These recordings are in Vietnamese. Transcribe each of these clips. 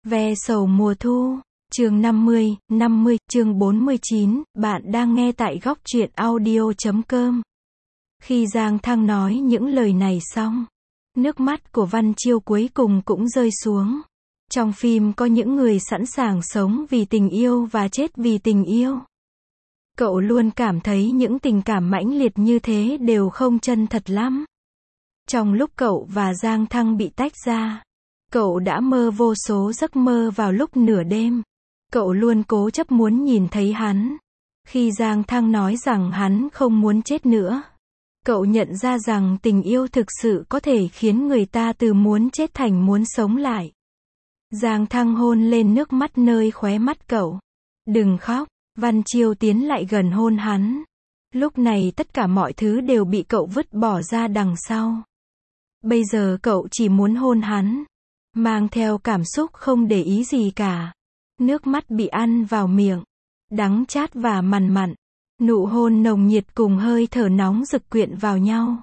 Ve sầu mùa thu, chương 50, chương 49, bạn đang nghe tại góc truyện audio.com. Khi Giang Thăng nói những lời này xong, nước mắt của Văn Chiêu cuối cùng cũng rơi xuống. Trong phim có những người sẵn sàng sống vì tình yêu và chết vì tình yêu. Cậu luôn cảm thấy những tình cảm mãnh liệt như thế đều không chân thật lắm. Trong lúc cậu và Giang Thăng bị tách ra, cậu đã mơ vô số giấc mơ vào lúc nửa đêm. Cậu luôn cố chấp muốn nhìn thấy hắn. Khi Giang Thăng nói rằng hắn không muốn chết nữa, cậu nhận ra rằng tình yêu thực sự có thể khiến người ta từ muốn chết thành muốn sống lại. Giang Thăng hôn lên nước mắt nơi khóe mắt cậu. Đừng khóc. Văn Chiêu tiến lại gần hôn hắn. Lúc này tất cả mọi thứ đều bị cậu vứt bỏ ra đằng sau. Bây giờ cậu chỉ muốn hôn hắn, mang theo cảm xúc không để ý gì cả. Nước mắt bị ăn vào miệng, đắng chát và mằn mặn. Nụ hôn nồng nhiệt cùng hơi thở nóng rực quyện vào nhau.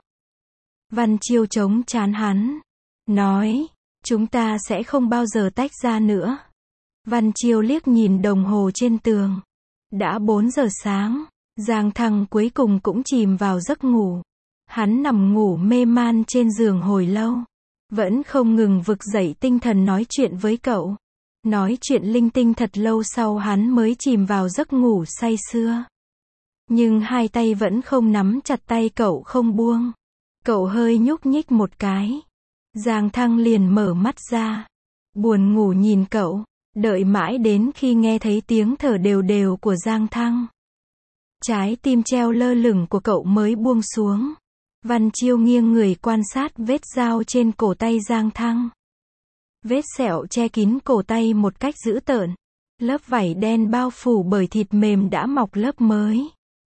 Văn Chiêu chống trán hắn, nói, chúng ta sẽ không bao giờ tách ra nữa. Văn Chiêu liếc nhìn đồng hồ trên tường. Đã 4 giờ sáng, Giang Thăng cuối cùng cũng chìm vào giấc ngủ. Hắn nằm ngủ mê man trên giường hồi lâu, vẫn không ngừng vực dậy tinh thần nói chuyện với cậu. Nói chuyện linh tinh thật lâu sau hắn mới chìm vào giấc ngủ say sưa. Nhưng hai tay vẫn không nắm chặt tay cậu không buông. Cậu hơi nhúc nhích một cái. Giang Thăng liền mở mắt ra, buồn ngủ nhìn cậu. Đợi mãi đến khi nghe thấy tiếng thở đều đều của Giang Thăng, trái tim treo lơ lửng của cậu mới buông xuống. Văn Chiêu nghiêng người quan sát vết dao trên cổ tay Giang Thăng. Vết sẹo che kín cổ tay một cách dữ tợn. Lớp vảy đen bao phủ bởi thịt mềm đã mọc lớp mới.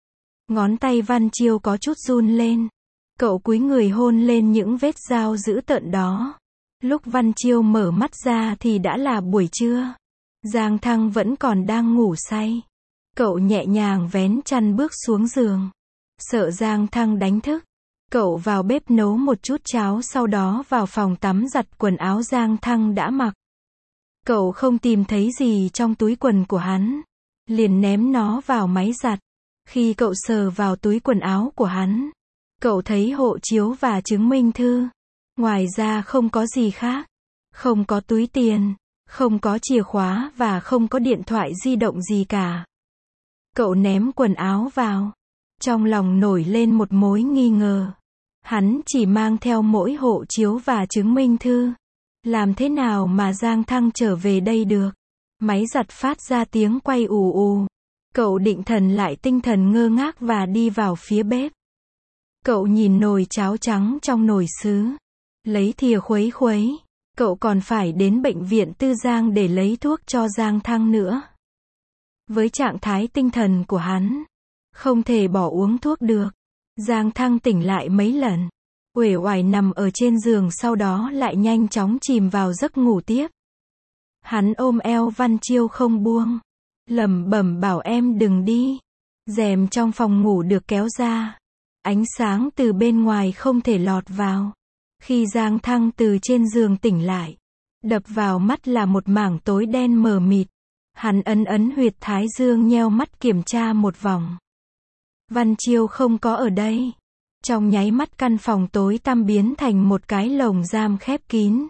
Ngón tay Văn Chiêu có chút run lên. Cậu cúi người hôn lên những vết dao dữ tợn đó. Lúc Văn Chiêu mở mắt ra thì đã là buổi trưa. Giang Thăng vẫn còn đang ngủ say. Cậu nhẹ nhàng vén chăn bước xuống giường. Sợ Giang Thăng đánh thức, cậu vào bếp nấu một chút cháo, sau đó vào phòng tắm giặt quần áo Giang Thăng đã mặc. Cậu không tìm thấy gì trong túi quần của hắn, liền ném nó vào máy giặt. Khi cậu sờ vào túi quần áo của hắn, cậu thấy hộ chiếu và chứng minh thư. Ngoài ra không có gì khác. Không có túi tiền, không có chìa khóa và không có điện thoại di động gì cả. Cậu ném quần áo vào. Trong lòng nổi lên một mối nghi ngờ. Hắn chỉ mang theo mỗi hộ chiếu và chứng minh thư. Làm thế nào mà Giang Thăng trở về đây được? Máy giặt phát ra tiếng quay ù ù. Cậu định thần lại tinh thần ngơ ngác và đi vào phía bếp. Cậu nhìn nồi cháo trắng trong nồi sứ. Lấy thìa khuấy khuấy. Cậu còn phải đến bệnh viện Tư Giang để lấy thuốc cho Giang Thăng nữa. Với trạng thái tinh thần của hắn, không thể bỏ uống thuốc được. Giang Thăng tỉnh lại mấy lần, uể oải nằm ở trên giường, sau đó lại nhanh chóng chìm vào giấc ngủ tiếp. Hắn ôm eo Văn Chiêu không buông, lẩm bẩm bảo em đừng đi. Rèm trong phòng ngủ được kéo ra. Ánh sáng từ bên ngoài không thể lọt vào. Khi Giang Thăng từ trên giường tỉnh lại, đập vào mắt là một mảng tối đen mờ mịt. Hắn ấn huyệt thái dương, nheo mắt kiểm tra một vòng. Văn Chiêu không có ở đây. Trong nháy mắt căn phòng tối tăm biến thành một cái lồng giam khép kín.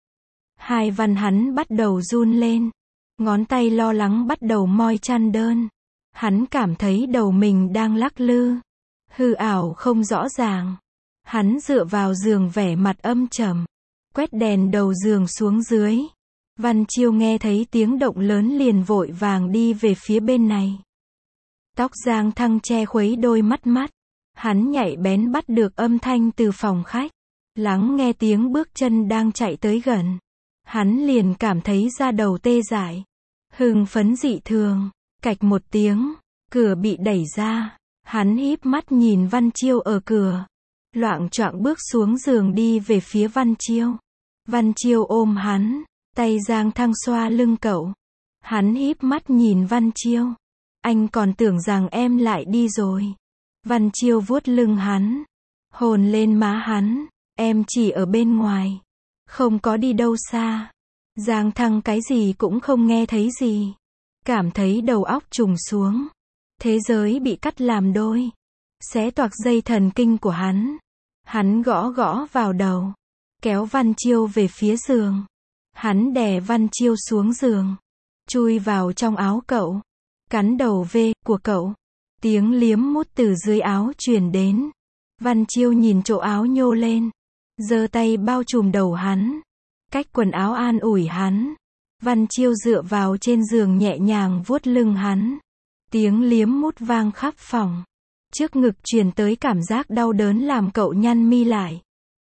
Hai Văn hắn bắt đầu run lên. Ngón tay lo lắng bắt đầu moi chăn đơn. Hắn cảm thấy đầu mình đang lắc lư. Hư ảo không rõ ràng. Hắn dựa vào giường vẻ mặt âm trầm, quét đèn đầu giường xuống dưới. Văn Chiêu nghe thấy tiếng động lớn liền vội vàng đi về phía bên này. Tóc Giang Thăng che khuấy đôi mắt. Hắn nhạy bén bắt được âm thanh từ phòng khách. Lắng nghe tiếng bước chân đang chạy tới gần. Hắn liền cảm thấy da đầu tê dại. Hưng phấn dị thường. Cạch một tiếng, cửa bị đẩy ra. Hắn híp mắt nhìn Văn Chiêu ở cửa. Loạng choạng bước xuống giường đi về phía Văn Chiêu. Văn Chiêu ôm hắn, tay Giang Thăng xoa lưng cậu. Hắn híp mắt nhìn Văn Chiêu. Anh còn tưởng rằng em lại đi rồi. Văn Chiêu vuốt lưng hắn, hôn lên má hắn. Em chỉ ở bên ngoài, không có đi đâu xa. Giang Thăng cái gì cũng không nghe thấy gì. Cảm thấy đầu óc trùng xuống. Thế giới bị cắt làm đôi. Xé toạc dây thần kinh của hắn. Hắn gõ gõ vào đầu. Kéo Văn Chiêu về phía giường. Hắn đè Văn Chiêu xuống giường. Chui vào trong áo cậu. Cắn đầu V của cậu. Tiếng liếm mút từ dưới áo truyền đến. Văn Chiêu nhìn chỗ áo nhô lên. Giơ tay bao trùm đầu hắn. Cách quần áo an ủi hắn. Văn Chiêu dựa vào trên giường nhẹ nhàng vuốt lưng hắn. Tiếng liếm mút vang khắp phòng. Trước ngực truyền tới cảm giác đau đớn làm cậu nhăn mi lại.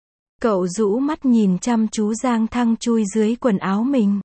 Cậu rũ mắt nhìn chăm chú Giang Thăng chui dưới quần áo mình.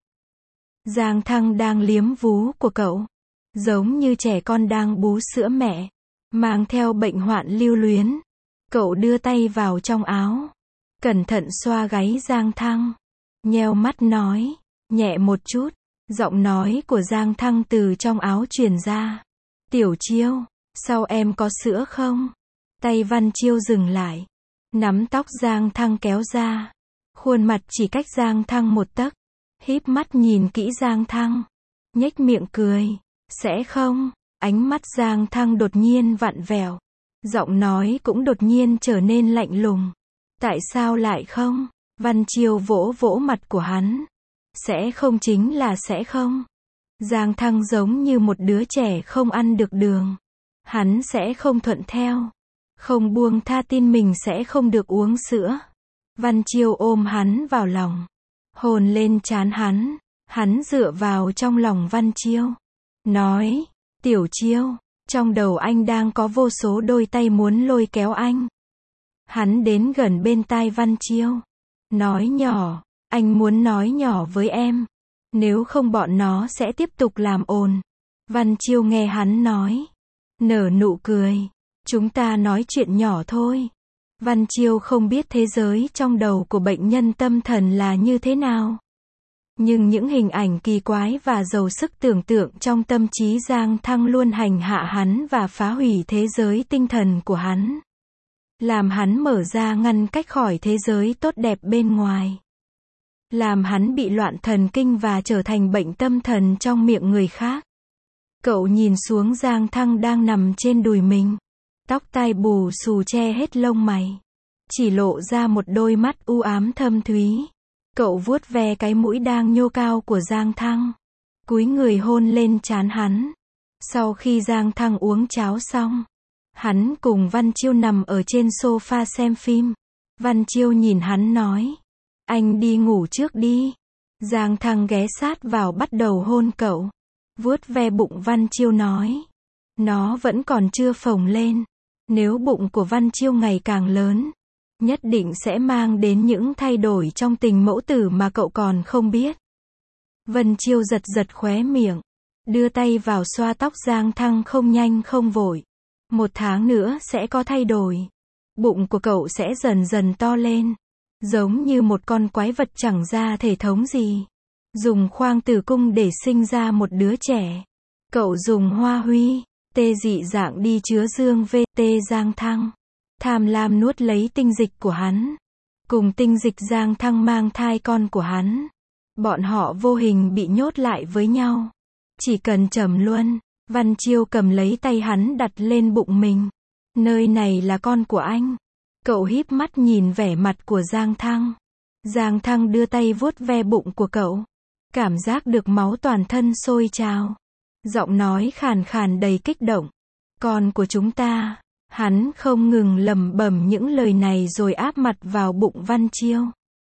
Giang Thăng đang liếm vú của cậu. Giống như trẻ con đang bú sữa mẹ. Mang theo bệnh hoạn lưu luyến. Cậu đưa tay vào trong áo. Cẩn thận xoa gáy Giang Thăng. Nheo mắt nói. Nhẹ một chút. Giọng nói của Giang Thăng từ trong áo truyền ra. Tiểu Chiêu, sau em có sữa không? Tay Văn Chiêu dừng lại. Nắm tóc Giang Thăng kéo ra. Khuôn mặt chỉ cách Giang Thăng một tấc. Híp mắt nhìn kỹ Giang Thăng. Nhếch miệng cười. Sẽ không? Ánh mắt Giang Thăng đột nhiên vặn vẹo. Giọng nói cũng đột nhiên trở nên lạnh lùng. Tại sao lại không? Văn Chiêu vỗ vỗ mặt của hắn. Sẽ không chính là sẽ không. Giang Thăng giống như một đứa trẻ không ăn được đường. Hắn sẽ không thuận theo. Không buông tha tin mình sẽ không được uống sữa. Văn Chiêu ôm hắn vào lòng. Hôn lên trán hắn. Hắn dựa vào trong lòng Văn Chiêu. Nói, Tiểu Chiêu, trong đầu anh đang có vô số đôi tay muốn lôi kéo anh. Hắn đến gần bên tai Văn Chiêu. Nói nhỏ, anh muốn nói nhỏ với em. Nếu không bọn nó sẽ tiếp tục làm ồn. Văn Chiêu nghe hắn nói. Nở nụ cười. Chúng ta nói chuyện nhỏ thôi. Văn Chiêu không biết thế giới trong đầu của bệnh nhân tâm thần là như thế nào. Nhưng những hình ảnh kỳ quái và giàu sức tưởng tượng trong tâm trí Giang Thăng luôn hành hạ hắn và phá hủy thế giới tinh thần của hắn. Làm hắn mở ra ngăn cách khỏi thế giới tốt đẹp bên ngoài. Làm hắn bị loạn thần kinh và trở thành bệnh tâm thần trong miệng người khác. Cậu nhìn xuống Giang Thăng đang nằm trên đùi mình. Tóc tai bù xù che hết lông mày. Chỉ lộ ra một đôi mắt u ám thâm thúy. Cậu vuốt ve cái mũi đang nhô cao của Giang Thăng. Cúi người hôn lên trán hắn. Sau khi Giang Thăng uống cháo xong, hắn cùng Văn Chiêu nằm ở trên sofa xem phim. Văn Chiêu nhìn hắn nói. Anh đi ngủ trước đi. Giang Thăng ghé sát vào bắt đầu hôn cậu. Vuốt ve bụng Văn Chiêu nói. Nó vẫn còn chưa phồng lên. Nếu bụng của Văn Chiêu ngày càng lớn, nhất định sẽ mang đến những thay đổi trong tình mẫu tử mà cậu còn không biết. Văn Chiêu giật giật khóe miệng. Đưa tay vào xoa tóc Giang Thăng không nhanh không vội. 1 tháng nữa sẽ có thay đổi. Bụng của cậu sẽ dần dần to lên. Giống như một con quái vật chẳng ra thể thống gì. Dùng khoang tử cung để sinh ra một đứa trẻ. Cậu dùng hoa huy, tê dị dạng đi chứa dương VT Giang Thăng. Tham lam nuốt lấy tinh dịch của hắn. Cùng tinh dịch Giang Thăng mang thai con của hắn. Bọn họ vô hình bị nhốt lại với nhau. Chỉ cần trầm luân, Văn Chiêu cầm lấy tay hắn đặt lên bụng mình. Nơi này là con của anh. Cậu híp mắt nhìn vẻ mặt của Giang Thăng. Giang Thăng đưa tay vuốt ve bụng của cậu. Cảm giác được máu toàn thân sôi trào. Giọng nói khàn khàn đầy kích động. Con của chúng ta. Hắn không ngừng lẩm bẩm những lời này rồi áp mặt vào bụng Văn Chiêu.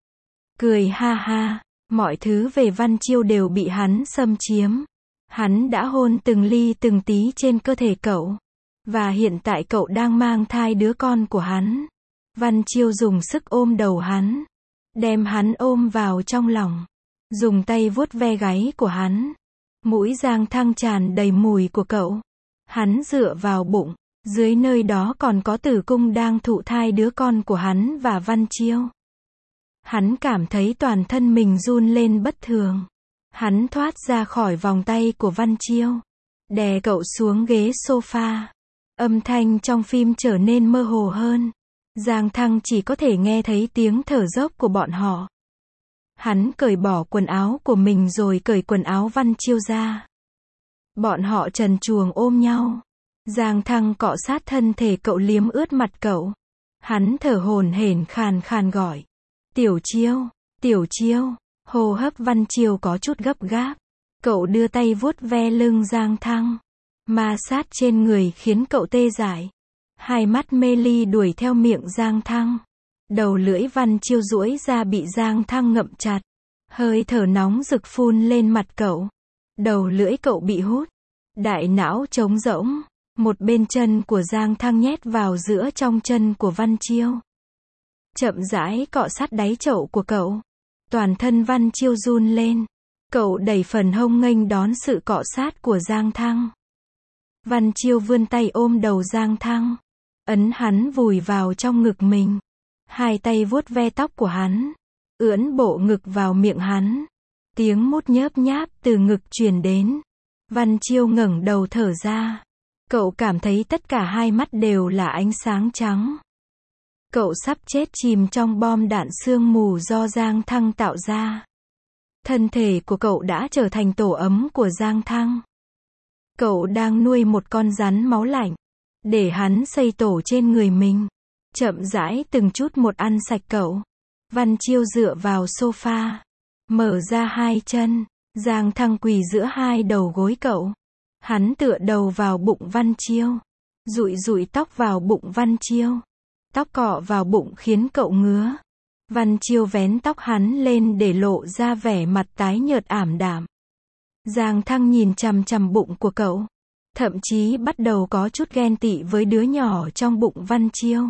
Cười ha ha. Mọi thứ về Văn Chiêu đều bị hắn xâm chiếm. Hắn đã hôn từng ly từng tí trên cơ thể cậu. Và hiện tại cậu đang mang thai đứa con của hắn. Văn Chiêu dùng sức ôm đầu hắn. Đem hắn ôm vào trong lòng. Dùng tay vuốt ve gáy của hắn. Mũi Giang Thăng tràn đầy mùi của cậu. Hắn dựa vào bụng. Dưới nơi đó còn có tử cung đang thụ thai đứa con của hắn và Văn Chiêu. Hắn cảm thấy toàn thân mình run lên bất thường. Hắn thoát ra khỏi vòng tay của Văn Chiêu. Đè cậu xuống ghế sofa. Âm thanh trong phim trở nên mơ hồ hơn. Giang Thăng chỉ có thể nghe thấy tiếng thở dốc của bọn họ. Hắn cởi bỏ quần áo của mình rồi cởi quần áo Văn Chiêu ra. Bọn họ trần truồng ôm nhau. Giang Thăng cọ sát thân thể cậu, liếm ướt mặt cậu. Hắn thở hổn hển khàn khàn gọi. Tiểu Chiêu, Tiểu Chiêu. Hô hấp Văn Chiêu có chút gấp gáp. Cậu đưa tay vuốt ve lưng Giang Thăng. Ma sát trên người khiến cậu tê dại. Hai mắt mê ly đuổi theo miệng Giang Thăng. Đầu lưỡi Văn Chiêu duỗi ra bị Giang Thăng ngậm chặt. Hơi thở nóng rực phun lên mặt cậu. Đầu lưỡi cậu bị hút. Đại não trống rỗng. Một bên chân của Giang Thăng nhét vào giữa trong chân của Văn Chiêu. Chậm rãi cọ sát đáy chậu của cậu. Toàn thân Văn Chiêu run lên. Cậu đẩy phần hông nghênh đón sự cọ sát của Giang Thăng. Văn Chiêu vươn tay ôm đầu Giang Thăng. Ấn hắn vùi vào trong ngực mình. Hai tay vuốt ve tóc của hắn. Ưỡn bộ ngực vào miệng hắn. Tiếng mút nhớp nháp từ ngực truyền đến. Văn Chiêu ngẩng đầu thở ra. Cậu cảm thấy tất cả hai mắt đều là ánh sáng trắng. Cậu sắp chết chìm trong bom đạn sương mù do Giang Thăng tạo ra. Thân thể của cậu đã trở thành tổ ấm của Giang Thăng. Cậu đang nuôi một con rắn máu lạnh. Để hắn xây tổ trên người mình. Chậm rãi từng chút một ăn sạch cậu. Văn Chiêu dựa vào sofa. Mở ra hai chân. Giang Thăng quỳ giữa hai đầu gối cậu. Hắn tựa đầu vào bụng Văn Chiêu. Dụi dụi tóc vào bụng Văn Chiêu. Tóc cọ vào bụng khiến cậu ngứa. Văn Chiêu vén tóc hắn lên để lộ ra vẻ mặt tái nhợt ảm đạm. Giang Thăng nhìn chằm chằm bụng của cậu. Thậm chí bắt đầu có chút ghen tị với đứa nhỏ trong bụng Văn Chiêu.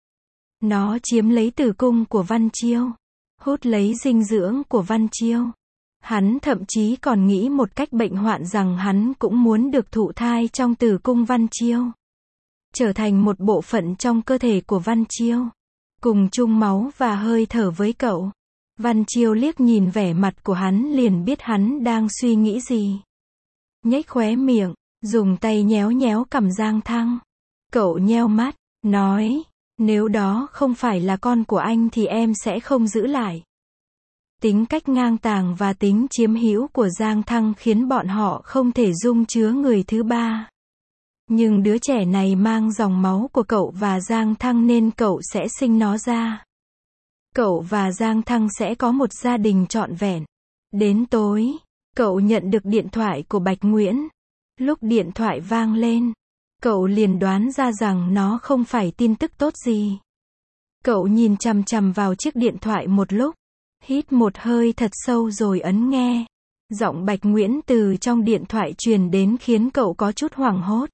Nó chiếm lấy tử cung của Văn Chiêu. Hút lấy dinh dưỡng của Văn Chiêu. Hắn thậm chí còn nghĩ một cách bệnh hoạn rằng hắn cũng muốn được thụ thai trong tử cung Văn Chiêu. Trở thành một bộ phận trong cơ thể của Văn Chiêu. Cùng chung máu và hơi thở với cậu. Văn Chiêu liếc nhìn vẻ mặt của hắn liền biết hắn đang suy nghĩ gì. Nhếch khóe miệng, dùng tay nhéo nhéo cằm Giang Thăng. Cậu nheo mắt, nói, nếu đó không phải là con của anh thì em sẽ không giữ lại. Tính cách ngang tàng và tính chiếm hữu của Giang Thăng khiến bọn họ không thể dung chứa người thứ ba. Nhưng đứa trẻ này mang dòng máu của cậu và Giang Thăng nên cậu sẽ sinh nó ra. Cậu và Giang Thăng sẽ có một gia đình trọn vẹn. Đến tối, cậu nhận được điện thoại của Bạch Nguyễn. Lúc điện thoại vang lên, cậu liền đoán ra rằng nó không phải tin tức tốt gì. Cậu nhìn chằm chằm vào chiếc điện thoại một lúc, hít một hơi thật sâu rồi ấn nghe. Giọng Bạch Nguyễn từ trong điện thoại truyền đến khiến cậu có chút hoảng hốt.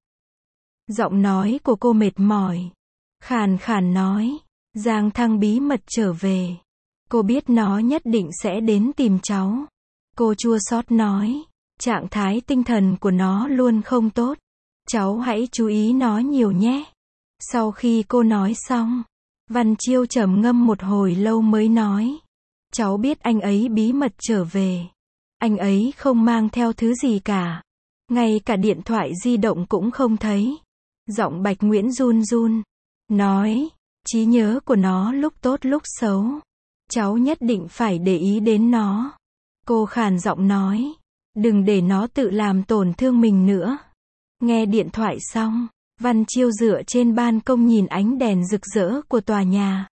Giọng nói của cô mệt mỏi, khàn khàn nói, Giang Thăng bí mật trở về. Cô biết nó nhất định sẽ đến tìm cháu. Cô chua xót nói, trạng thái tinh thần của nó luôn không tốt. Cháu hãy chú ý nó nhiều nhé. Sau khi cô nói xong, Văn Chiêu trầm ngâm một hồi lâu mới nói, cháu biết anh ấy bí mật trở về. Anh ấy không mang theo thứ gì cả. Ngay cả điện thoại di động cũng không thấy. Giọng Bạch Nguyễn run run, nói, trí nhớ của nó lúc tốt lúc xấu. Cháu nhất định phải để ý đến nó. Cô khàn giọng nói, đừng để nó tự làm tổn thương mình nữa. Nghe điện thoại xong, Văn Chiêu dựa trên ban công nhìn ánh đèn rực rỡ của tòa nhà.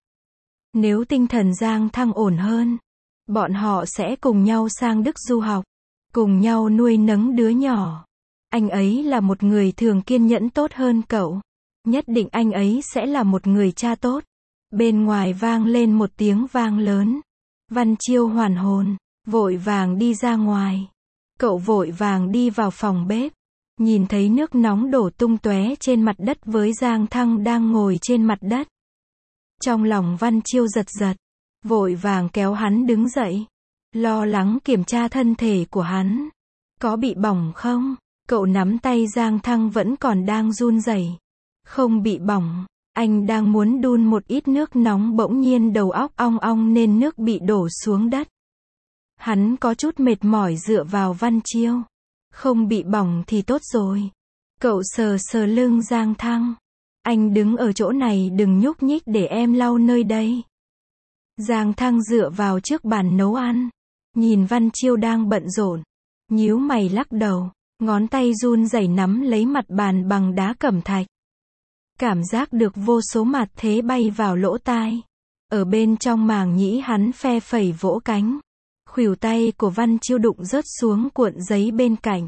Nếu tinh thần Giang Thăng ổn hơn, bọn họ sẽ cùng nhau sang Đức du học, cùng nhau nuôi nấng đứa nhỏ. Anh ấy là một người thường kiên nhẫn tốt hơn cậu. Nhất định anh ấy sẽ là một người cha tốt. Bên ngoài vang lên một tiếng vang lớn. Văn Chiêu hoàn hồn, vội vàng đi ra ngoài. Cậu vội vàng đi vào phòng bếp. Nhìn thấy nước nóng đổ tung tóe trên mặt đất với Giang Thăng đang ngồi trên mặt đất. Trong lòng Văn Chiêu giật giật. Vội vàng kéo hắn đứng dậy. Lo lắng kiểm tra thân thể của hắn. Có bị bỏng không? Cậu nắm tay Giang Thăng vẫn còn đang run rẩy. Không bị bỏng. Anh đang muốn đun một ít nước nóng bỗng nhiên đầu óc ong ong nên nước bị đổ xuống đất. Hắn có chút mệt mỏi dựa vào Văn Chiêu. Không bị bỏng thì tốt rồi. Cậu sờ sờ lưng Giang Thăng. Anh đứng ở chỗ này đừng nhúc nhích để em lau nơi đây. Giang Thăng dựa vào trước bàn nấu ăn. Nhìn Văn Chiêu đang bận rộn, nhíu mày lắc đầu, ngón tay run rẩy nắm lấy mặt bàn bằng đá cẩm thạch. Cảm giác được vô số mạt thế bay vào lỗ tai. Ở bên trong màng nhĩ hắn phe phẩy vỗ cánh. Khuỷu tay của Văn Chiêu đụng rớt xuống cuộn giấy bên cạnh.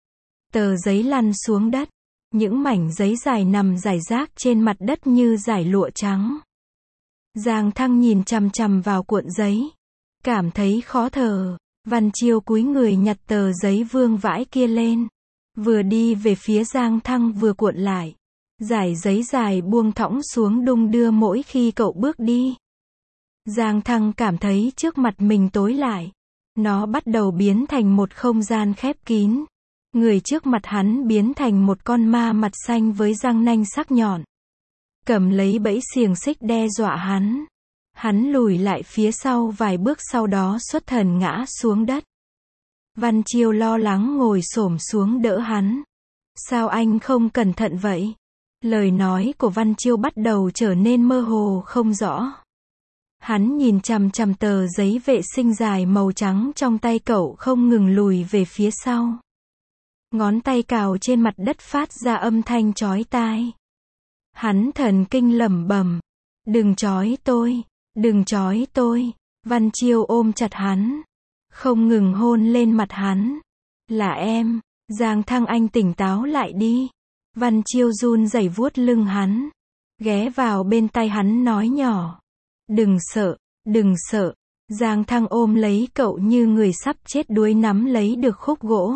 Tờ giấy lăn xuống đất. Những mảnh giấy dài nằm rải rác trên mặt đất như dải lụa trắng. Giang Thăng nhìn chằm chằm vào cuộn giấy. Cảm thấy khó thở. Văn Chiêu cúi người nhặt tờ giấy vương vãi kia lên. Vừa đi về phía Giang Thăng vừa cuộn lại. Dải giấy dài buông thõng xuống đung đưa mỗi khi cậu bước đi. Giang Thăng cảm thấy trước mặt mình tối lại. Nó bắt đầu biến thành một không gian khép kín. Người trước mặt hắn biến thành một con ma mặt xanh với răng nanh sắc nhọn. Cầm lấy bẫy xiềng xích đe dọa hắn. Hắn lùi lại phía sau vài bước sau đó xuất thần ngã xuống đất. Văn Chiêu lo lắng ngồi xổm xuống đỡ hắn. Sao anh không cẩn thận vậy? Lời nói của Văn Chiêu bắt đầu trở nên mơ hồ không rõ. Hắn nhìn chằm chằm tờ giấy vệ sinh dài màu trắng trong tay cậu không ngừng lùi về phía sau. Ngón tay cào trên mặt đất phát ra âm thanh chói tai. Hắn thần kinh lẩm bẩm. Đừng chói tôi, đừng chói tôi. Văn Chiêu ôm chặt hắn. Không ngừng hôn lên mặt hắn. Là em, Giang Thăng anh tỉnh táo lại đi. Văn Chiêu run rẩy vuốt lưng hắn. Ghé vào bên tai hắn nói nhỏ. Đừng sợ, đừng sợ. Giang Thăng ôm lấy cậu như người sắp chết đuối nắm lấy được khúc gỗ.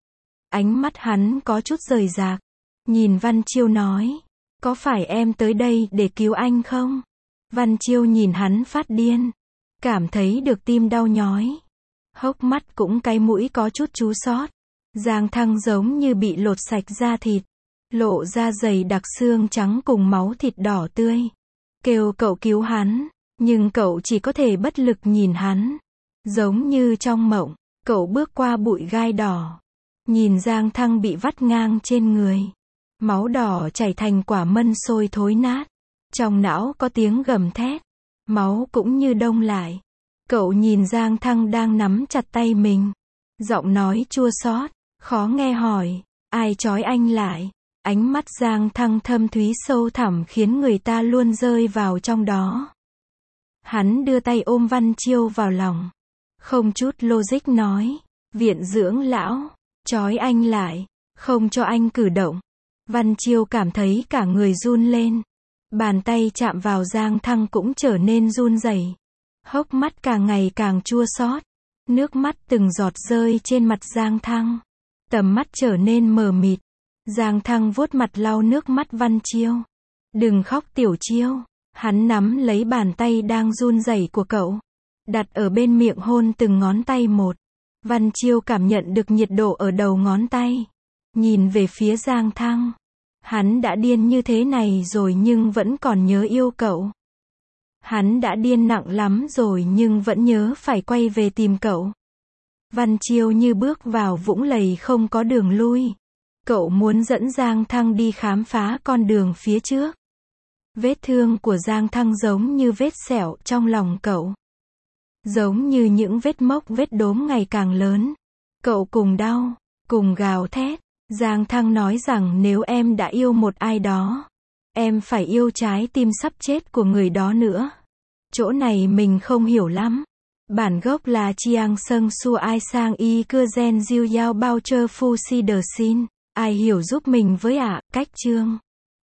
Ánh mắt hắn có chút rời rạc. Nhìn Văn Chiêu nói. Có phải em tới đây để cứu anh không? Văn Chiêu nhìn hắn phát điên. Cảm thấy được tim đau nhói. Hốc mắt cũng cái mũi có chút chú xót. Giang Thăng giống như bị lột sạch da thịt. Lộ ra dày đặc xương trắng cùng máu thịt đỏ tươi. Kêu cậu cứu hắn. Nhưng cậu chỉ có thể bất lực nhìn hắn. Giống như trong mộng. Cậu bước qua bụi gai đỏ. Nhìn Giang Thăng bị vắt ngang trên người. Máu đỏ chảy thành quả mân sôi thối nát. Trong não có tiếng gầm thét. Máu cũng như đông lại. Cậu nhìn Giang Thăng đang nắm chặt tay mình. Giọng nói chua xót, khó nghe hỏi. Ai trói anh lại? Ánh mắt Giang Thăng thâm thúy sâu thẳm khiến người ta luôn rơi vào trong đó. Hắn đưa tay ôm Văn Chiêu vào lòng. Không chút logic nói. Viện dưỡng lão. Trói anh lại. Không cho anh cử động. Văn Chiêu cảm thấy cả người run lên. Bàn tay chạm vào Giang Thăng cũng trở nên run rẩy. Hốc mắt càng ngày càng chua xót. Nước mắt từng giọt rơi trên mặt Giang Thăng. Tầm mắt trở nên mờ mịt. Giang Thăng vuốt mặt lau nước mắt Văn Chiêu. Đừng khóc Tiểu Chiêu. Hắn nắm lấy bàn tay đang run rẩy của cậu. Đặt ở bên miệng hôn từng ngón tay một. Văn Chiêu cảm nhận được nhiệt độ ở đầu ngón tay. Nhìn về phía Giang Thăng. Hắn đã điên như thế này rồi nhưng vẫn còn nhớ yêu cậu. Hắn đã điên nặng lắm rồi nhưng vẫn nhớ phải quay về tìm cậu. Văn Chiêu như bước vào vũng lầy không có đường lui. Cậu muốn dẫn Giang Thăng đi khám phá con đường phía trước. Vết thương của Giang Thăng giống như vết sẹo trong lòng cậu. Giống như những vết mốc vết đốm ngày càng lớn. Cậu cùng đau, cùng gào thét. Giang Thăng nói rằng nếu em đã yêu một ai đó, em phải yêu trái tim sắp chết của người đó nữa. Chỗ này mình không hiểu lắm. Bản gốc là Chiang Seng Su Ai Sang Y Cưa Gen Diêu Yao Bao Chơ Phu Si Đờ Xin. Ai hiểu giúp mình với ạ, cách chương.